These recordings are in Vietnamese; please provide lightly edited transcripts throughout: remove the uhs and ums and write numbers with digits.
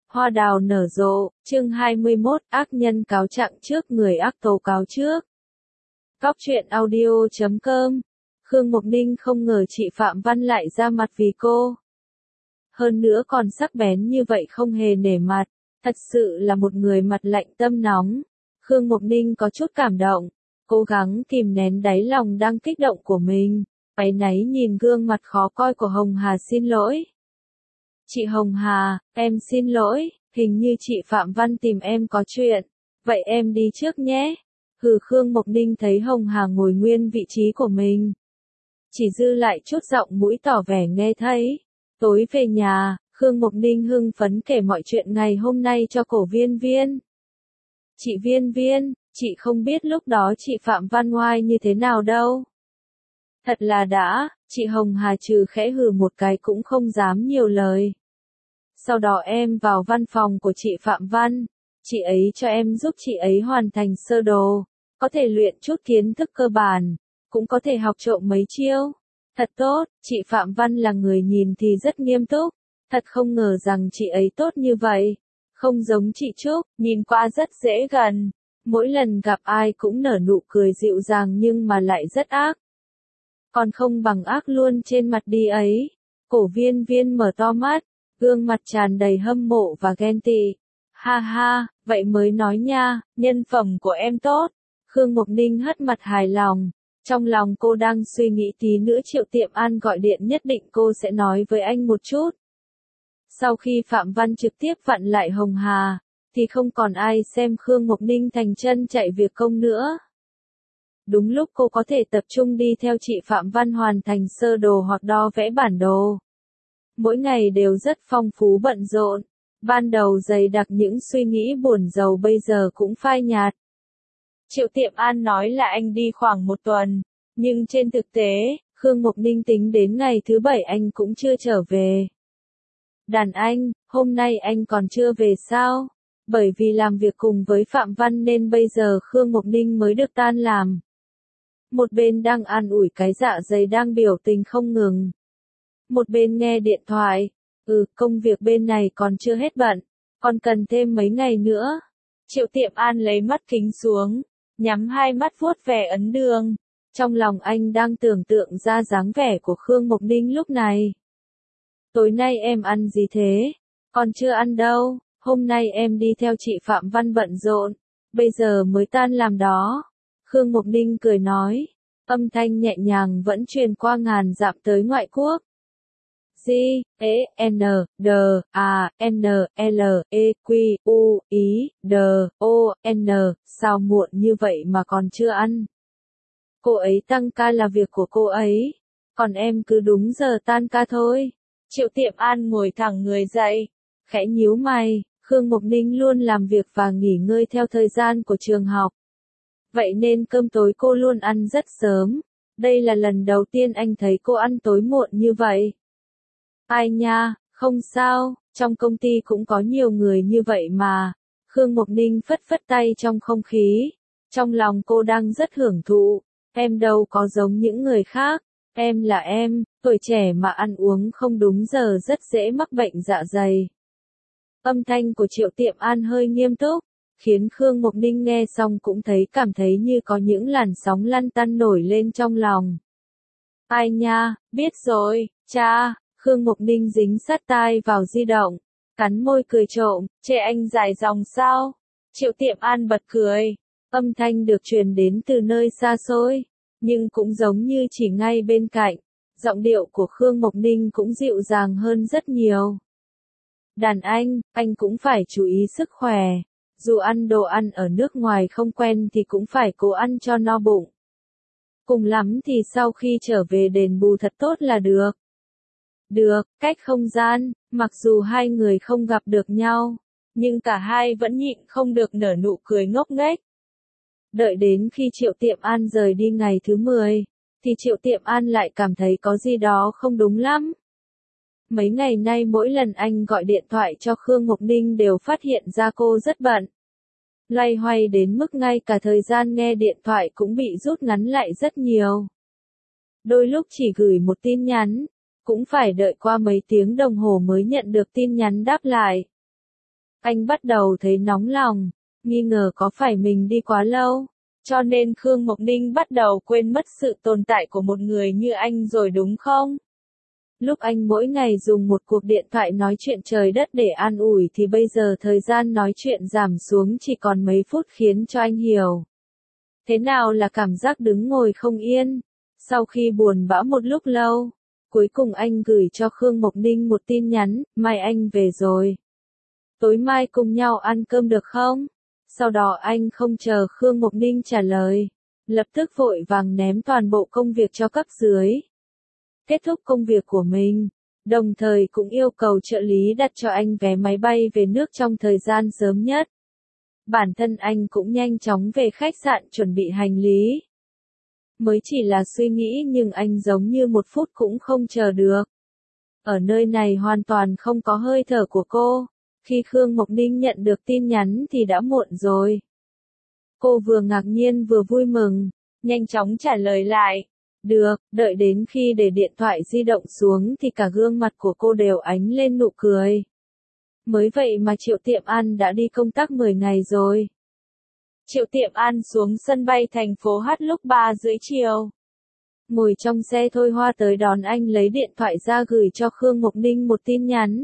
Hoa đào nở rộ, chương 21, ác nhân cáo trạng trước người ác tố cáo trước. Góc truyện audio.com. Khương Mộc Ninh không ngờ chị Phạm Văn lại ra mặt vì cô. Hơn nữa còn sắc bén như vậy không hề nể mặt, thật sự là một người mặt lạnh tâm nóng. Khương Mộc Ninh có chút cảm động, cố gắng kìm nén đáy lòng đang kích động của mình, áy náy nhìn gương mặt khó coi của Hồng Hà xin lỗi. Chị Hồng Hà, em xin lỗi, hình như chị Phạm Văn tìm em có chuyện, vậy em đi trước nhé. Khương Mộc Ninh thấy Hồng Hà ngồi nguyên vị trí của mình, chỉ dư lại chút giọng mũi tỏ vẻ nghe thấy. Tối về nhà, Khương Mộc Ninh hưng phấn kể mọi chuyện ngày hôm nay cho cổ Viên Viên. Chị Viên Viên, chị không biết lúc đó chị Phạm Văn ngoai như thế nào đâu. Thật là đã, chị Hồng Hà trừ khẽ hừ một cái cũng không dám nhiều lời. Sau đó em vào văn phòng của chị Phạm Văn, chị ấy cho em giúp chị ấy hoàn thành sơ đồ, có thể luyện chút kiến thức cơ bản, cũng có thể học trộm mấy chiêu. Thật tốt, chị Phạm Văn là người nhìn thì rất nghiêm túc, thật không ngờ rằng chị ấy tốt như vậy. Không giống chị Trúc, nhìn qua rất dễ gần, mỗi lần gặp ai cũng nở nụ cười dịu dàng nhưng mà lại rất ác. Còn không bằng ác luôn trên mặt đi ấy. Cổ Viên Viên mở to mắt, gương mặt tràn đầy hâm mộ và ghen tị. Ha ha, vậy mới nói nha, nhân phẩm của em tốt. Khương Mộc Ninh hất mặt hài lòng. Trong lòng cô đang suy nghĩ tí nữa Triệu Tiệm An gọi điện nhất định cô sẽ nói với anh một chút. Sau khi Phạm Văn trực tiếp vặn lại Hồng Hà, thì không còn ai xem Khương Mộc Ninh thành chân chạy việc công nữa. Đúng lúc cô có thể tập trung đi theo chị Phạm Văn hoàn thành sơ đồ hoặc đo vẽ bản đồ. Mỗi ngày đều rất phong phú bận rộn, ban đầu dày đặc những suy nghĩ buồn rầu bây giờ cũng phai nhạt. Triệu Tiệm An nói là anh đi khoảng 1 tuần, nhưng trên thực tế, Khương Mộc Ninh tính đến ngày thứ 7 anh cũng chưa trở về. Đàn anh, hôm nay anh còn chưa về sao? Bởi vì làm việc cùng với Phạm Văn nên bây giờ Khương Mộc Ninh mới được tan làm. Một bên đang an ủi cái dạ dày đang biểu tình không ngừng. Một bên nghe điện thoại. Công việc bên này còn chưa hết bận, còn cần thêm mấy ngày nữa. Triệu Tiệm An lấy mắt kính xuống, nhắm hai mắt vuốt ve ấn đường. Trong lòng anh đang tưởng tượng ra dáng vẻ của Khương Mộc Ninh lúc này. Tối nay em ăn gì thế? Còn chưa ăn đâu, hôm nay em đi theo chị Phạm Văn bận rộn, bây giờ mới tan làm đó. Khương Mộc Ninh cười nói, âm thanh nhẹ nhàng vẫn truyền qua ngàn dặm tới ngoại quốc. G, E, N, D, A, N, L, E, Q, U, I, D, O, N, sao muộn như vậy mà còn chưa ăn? Cô ấy tăng ca là việc của cô ấy, còn em cứ đúng giờ tan ca thôi. Triệu Tiệm An ngồi thẳng người dậy, khẽ nhíu mày, Khương Mộc Ninh luôn làm việc và nghỉ ngơi theo thời gian của trường học. Vậy nên cơm tối cô luôn ăn rất sớm, đây là lần đầu tiên anh thấy cô ăn tối muộn như vậy. Ai nha, không sao, trong công ty cũng có nhiều người như vậy mà. Khương Mộc Ninh phất phất tay trong không khí. Trong lòng cô đang rất hưởng thụ, em đâu có giống những người khác, em là em, tuổi trẻ mà ăn uống không đúng giờ rất dễ mắc bệnh dạ dày. Âm thanh của Triệu Tiệm An hơi nghiêm túc, khiến Khương Mộc Ninh nghe xong cũng cảm thấy như có những làn sóng lăn tăn nổi lên trong lòng. Ai nha, biết rồi, cha. Khương Mộc Ninh dính sát tai vào di động, cắn môi cười trộm, chê anh dài dòng sao? Triệu Tiệm An bật cười, âm thanh được truyền đến từ nơi xa xôi, nhưng cũng giống như chỉ ngay bên cạnh, giọng điệu của Khương Mộc Ninh cũng dịu dàng hơn rất nhiều. Đàn anh cũng phải chú ý sức khỏe, dù ăn đồ ăn ở nước ngoài không quen thì cũng phải cố ăn cho no bụng. Cùng lắm thì sau khi trở về đền bù thật tốt là được. Được, cách không gian, mặc dù hai người không gặp được nhau, nhưng cả hai vẫn nhịn không được nở nụ cười ngốc nghếch. Đợi đến khi Triệu Tiệm An rời đi ngày thứ 10, thì Triệu Tiệm An lại cảm thấy có gì đó không đúng lắm. Mấy ngày nay mỗi lần anh gọi điện thoại cho Khương Mộc Ninh đều phát hiện ra cô rất bận. Loay hoay đến mức ngay cả thời gian nghe điện thoại cũng bị rút ngắn lại rất nhiều. Đôi lúc chỉ gửi một tin nhắn, cũng phải đợi qua mấy tiếng đồng hồ mới nhận được tin nhắn đáp lại. Anh bắt đầu thấy nóng lòng, nghi ngờ có phải mình đi quá lâu. Cho nên Khương Mộc Ninh bắt đầu quên mất sự tồn tại của một người như anh rồi đúng không? Lúc anh mỗi ngày dùng một cuộc điện thoại nói chuyện trời đất để an ủi thì bây giờ thời gian nói chuyện giảm xuống chỉ còn mấy phút khiến cho anh hiểu. Thế nào là cảm giác đứng ngồi không yên? Sau khi buồn bã một lúc lâu, cuối cùng anh gửi cho Khương Mộc Ninh một tin nhắn, mai anh về rồi. Tối mai cùng nhau ăn cơm được không? Sau đó anh không chờ Khương Mộc Ninh trả lời, lập tức vội vàng ném toàn bộ công việc cho cấp dưới. Kết thúc công việc của mình, đồng thời cũng yêu cầu trợ lý đặt cho anh vé máy bay về nước trong thời gian sớm nhất. Bản thân anh cũng nhanh chóng về khách sạn chuẩn bị hành lý. Mới chỉ là suy nghĩ nhưng anh giống như một phút cũng không chờ được. Ở nơi này hoàn toàn không có hơi thở của cô. Khi Khương Mộc Ninh nhận được tin nhắn thì đã muộn rồi. Cô vừa ngạc nhiên vừa vui mừng, nhanh chóng trả lời lại. Được, đợi đến khi để điện thoại di động xuống thì cả gương mặt của cô đều ánh lên nụ cười. Mới vậy mà Triệu Tiệm An đã đi công tác 10 ngày rồi. Triệu Tiệm An xuống sân bay thành phố H lúc 3 rưỡi chiều. Ngồi trong xe Thôi Hoa tới đón anh lấy điện thoại ra gửi cho Khương Mộc Ninh một tin nhắn.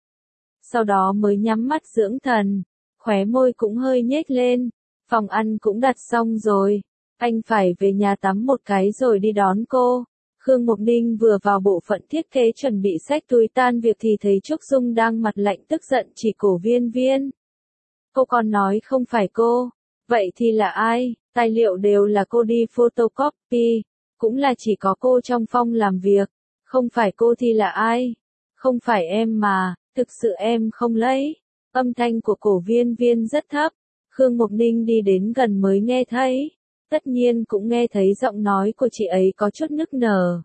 Sau đó mới nhắm mắt dưỡng thần, khóe môi cũng hơi nhếch lên, phòng ăn cũng đặt xong rồi, anh phải về nhà tắm một cái rồi đi đón cô. Khương Mộc Ninh vừa vào bộ phận thiết kế chuẩn bị xách túi tan việc thì thấy Trúc Dung đang mặt lạnh tức giận chỉ Cổ Viên Viên. Cô còn nói không phải cô, vậy thì là ai? Tài liệu đều là cô đi photocopy, cũng là chỉ có cô trong phòng làm việc, không phải cô thì là ai? Không phải em mà. Thực sự em không lấy. Âm thanh của Cổ Viên Viên rất thấp. Khương Mộc Ninh đi đến gần mới nghe thấy. Tất nhiên cũng nghe thấy giọng nói của chị ấy có chút nức nở.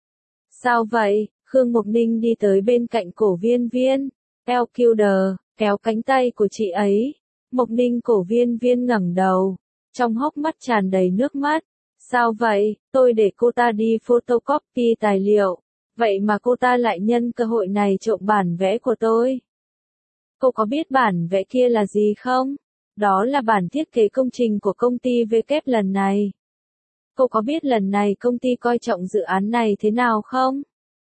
Sao vậy? Khương Mộc Ninh đi tới bên cạnh Cổ Viên Viên. Elkilder, kéo cánh tay của chị ấy. Mộc Ninh Cổ Viên Viên ngẩng đầu. Trong hốc mắt tràn đầy nước mắt. Sao vậy? Tôi để cô ta đi photocopy tài liệu. Vậy mà cô ta lại nhân cơ hội này trộm bản vẽ của tôi. Cô có biết bản vẽ kia là gì không? Đó là bản thiết kế công trình của công ty W lần này. Cô có biết lần này công ty coi trọng dự án này thế nào không?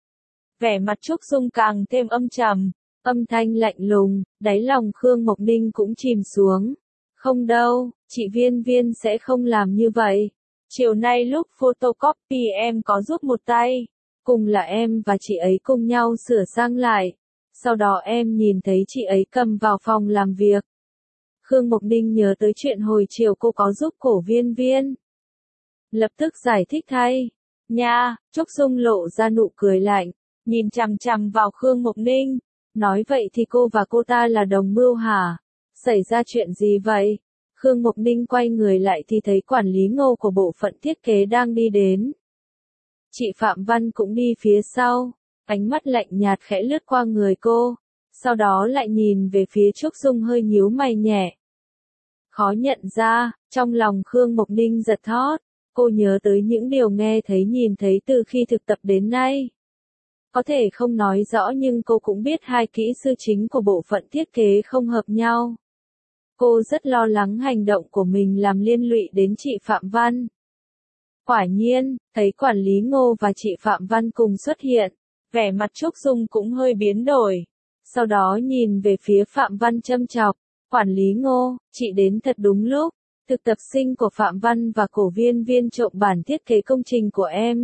Vẻ mặt Trúc Dung càng thêm âm trầm, âm thanh lạnh lùng, đáy lòng Khương Mộc Ninh cũng chìm xuống. Không đâu, chị Viên Viên sẽ không làm như vậy. Chiều nay lúc photocopy em có giúp một tay. Cùng là em và chị ấy cùng nhau sửa sang lại. Sau đó em nhìn thấy chị ấy cầm vào phòng làm việc. Khương Mộc Ninh nhớ tới chuyện hồi chiều cô có giúp Cổ Viên Viên. Lập tức giải thích thay. Nha, Trúc Dung lộ ra nụ cười lạnh, nhìn chằm chằm vào Khương Mộc Ninh. Nói vậy thì cô và cô ta là đồng mưu hả? Xảy ra chuyện gì vậy? Khương Mộc Ninh quay người lại thì thấy quản lý Ngô của bộ phận thiết kế đang đi đến. Chị Phạm Văn cũng đi phía sau, ánh mắt lạnh nhạt khẽ lướt qua người cô, sau đó lại nhìn về phía Trúc Dung hơi nhíu mày nhẹ. Khó nhận ra, trong lòng Khương Mộc Ninh giật thót, cô nhớ tới những điều nghe thấy nhìn thấy từ khi thực tập đến nay. Có thể không nói rõ nhưng cô cũng biết hai kỹ sư chính của bộ phận thiết kế không hợp nhau. Cô rất lo lắng hành động của mình làm liên lụy đến chị Phạm Văn. Quả nhiên, thấy quản lý Ngô và chị Phạm Văn cùng xuất hiện, vẻ mặt Trúc Dung cũng hơi biến đổi. Sau đó nhìn về phía Phạm Văn châm chọc, quản lý Ngô, chị đến thật đúng lúc, thực tập sinh của Phạm Văn và Cổ Viên Viên trộm bản thiết kế công trình của em.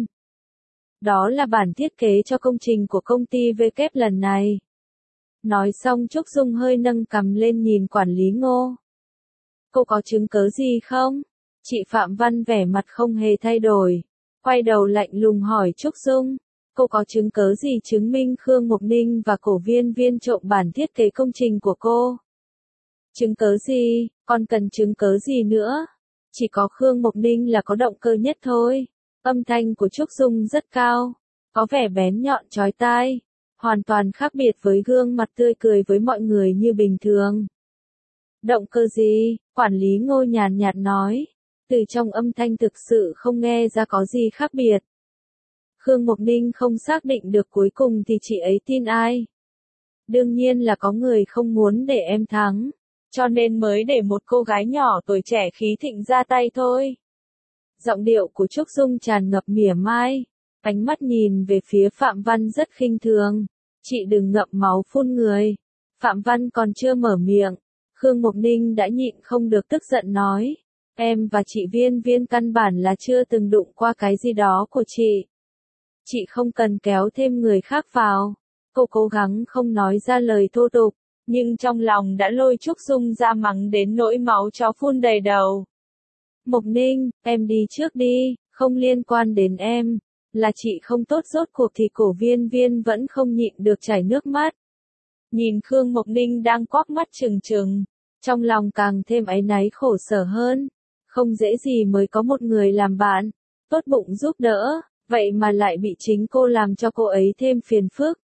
Đó là bản thiết kế cho công trình của công ty W lần này. Nói xong Trúc Dung hơi nâng cằm lên nhìn quản lý Ngô. Cô có chứng cứ gì không? Chị Phạm Văn vẻ mặt không hề thay đổi, quay đầu lạnh lùng hỏi Trúc Dung, cô có chứng cứ gì chứng minh Khương Mộc Ninh và Cổ Viên Viên trộm bản thiết kế công trình của cô? Chứng cứ gì, còn cần chứng cứ gì nữa? Chỉ có Khương Mộc Ninh là có động cơ nhất thôi. Âm thanh của Trúc Dung rất cao, có vẻ bén nhọn chói tai, hoàn toàn khác biệt với gương mặt tươi cười với mọi người như bình thường. Động cơ gì? Quản lý Ngô nhàn nhạt nói. Từ trong âm thanh thực sự không nghe ra có gì khác biệt. Khương Mộc Ninh không xác định được cuối cùng thì chị ấy tin ai. Đương nhiên là có người không muốn để em thắng, cho nên mới để một cô gái nhỏ tuổi trẻ khí thịnh ra tay thôi. Giọng điệu của Trúc Dung tràn ngập mỉa mai, ánh mắt nhìn về phía Phạm Văn rất khinh thường. Chị đừng ngậm máu phun người. Phạm Văn còn chưa mở miệng, Khương Mộc Ninh đã nhịn không được tức giận nói. Em và chị Viên Viên căn bản là chưa từng đụng qua cái gì đó của chị. Chị không cần kéo thêm người khác vào. Cô cố gắng không nói ra lời thô tục, nhưng trong lòng đã lôi Trúc Dung ra mắng đến nỗi máu chó phun đầy đầu. Mộc Ninh, em đi trước đi, không liên quan đến em. Là chị không tốt, rốt cuộc thì cổ Viên Viên vẫn không nhịn được chảy nước mắt. Nhìn Khương Mộc Ninh đang quắc mắt trừng trừng, trong lòng càng thêm áy náy khổ sở hơn. Không dễ gì mới có một người làm bạn, tốt bụng giúp đỡ, vậy mà lại bị chính cô làm cho cô ấy thêm phiền phức.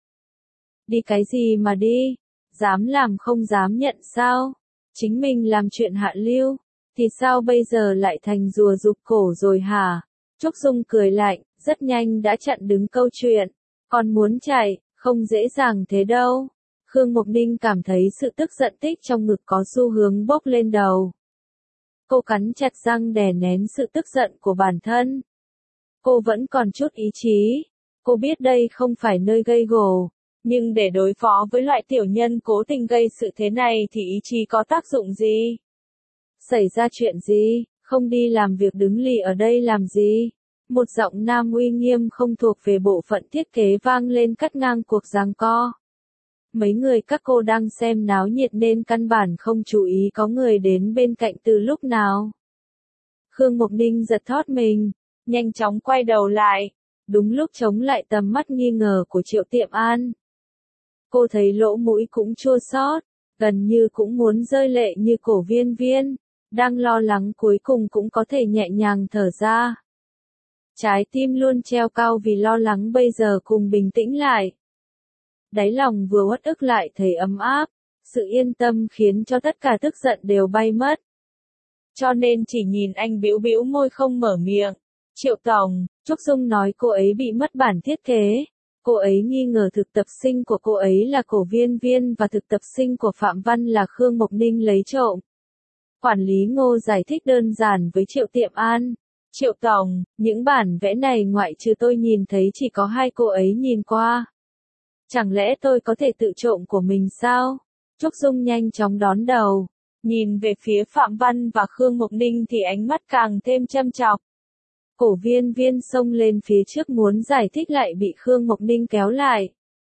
Đi cái gì mà đi, dám làm không dám nhận sao? Chính mình làm chuyện hạ lưu, thì sao bây giờ lại thành rùa rụt cổ rồi hả? Trúc Dung cười lạnh, rất nhanh đã chặn đứng câu chuyện. Còn muốn chạy, không dễ dàng thế đâu. Khương Mộc Ninh cảm thấy sự tức giận tích trong ngực có xu hướng bốc lên đầu. Cô cắn chặt răng đè nén sự tức giận của bản thân. Cô vẫn còn chút ý chí. Cô biết đây không phải nơi gây gổ. Nhưng để đối phó với loại tiểu nhân cố tình gây sự thế này thì ý chí có tác dụng gì? Xảy ra chuyện gì? Không đi làm việc đứng lì ở đây làm gì? Một giọng nam uy nghiêm không thuộc về bộ phận thiết kế vang lên cắt ngang cuộc giằng co. Mấy người các cô đang xem náo nhiệt nên căn bản không chú ý có người đến bên cạnh từ lúc nào. Khương Mộc Ninh giật thót mình, nhanh chóng quay đầu lại, đúng lúc chống lại tầm mắt nghi ngờ của Triệu Tiệm An. Cô thấy lỗ mũi cũng chua xót, gần như cũng muốn rơi lệ như cổ Viên Viên, đang lo lắng cuối cùng cũng có thể nhẹ nhàng thở ra. Trái tim luôn treo cao vì lo lắng bây giờ cùng bình tĩnh lại. Đáy lòng vừa uất ức lại thấy ấm áp, sự yên tâm khiến cho tất cả tức giận đều bay mất. Cho nên chỉ nhìn anh bĩu bĩu môi không mở miệng. Triệu tổng, Trúc Dung nói cô ấy bị mất bản thiết kế. Cô ấy nghi ngờ thực tập sinh của cô ấy là cổ Viên Viên và thực tập sinh của Phạm Văn là Khương Mộc Ninh lấy trộm. Quản lý Ngô giải thích đơn giản với Triệu Tiệm An. Triệu tổng, những bản vẽ này ngoại trừ tôi nhìn thấy chỉ có hai cô ấy nhìn qua. Chẳng lẽ tôi có thể tự trộm của mình sao? Trúc Dung nhanh chóng đón đầu. Nhìn về phía Phạm Văn và Khương Mộc Ninh thì ánh mắt càng thêm châm chọc. Cổ Viên Viên xông lên phía trước muốn giải thích lại bị Khương Mộc Ninh kéo lại.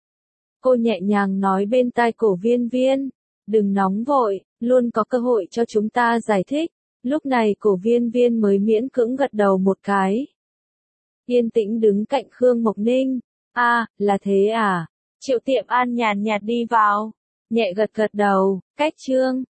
Cô nhẹ nhàng nói bên tai cổ Viên Viên. Đừng nóng vội, luôn có cơ hội cho chúng ta giải thích. Lúc này cổ Viên Viên mới miễn cưỡng gật đầu một cái. Yên tĩnh đứng cạnh Khương Mộc Ninh. À, là thế à? Triệu Tiệm An nhàn nhạt đi vào. Nhẹ gật gật đầu, cách chương.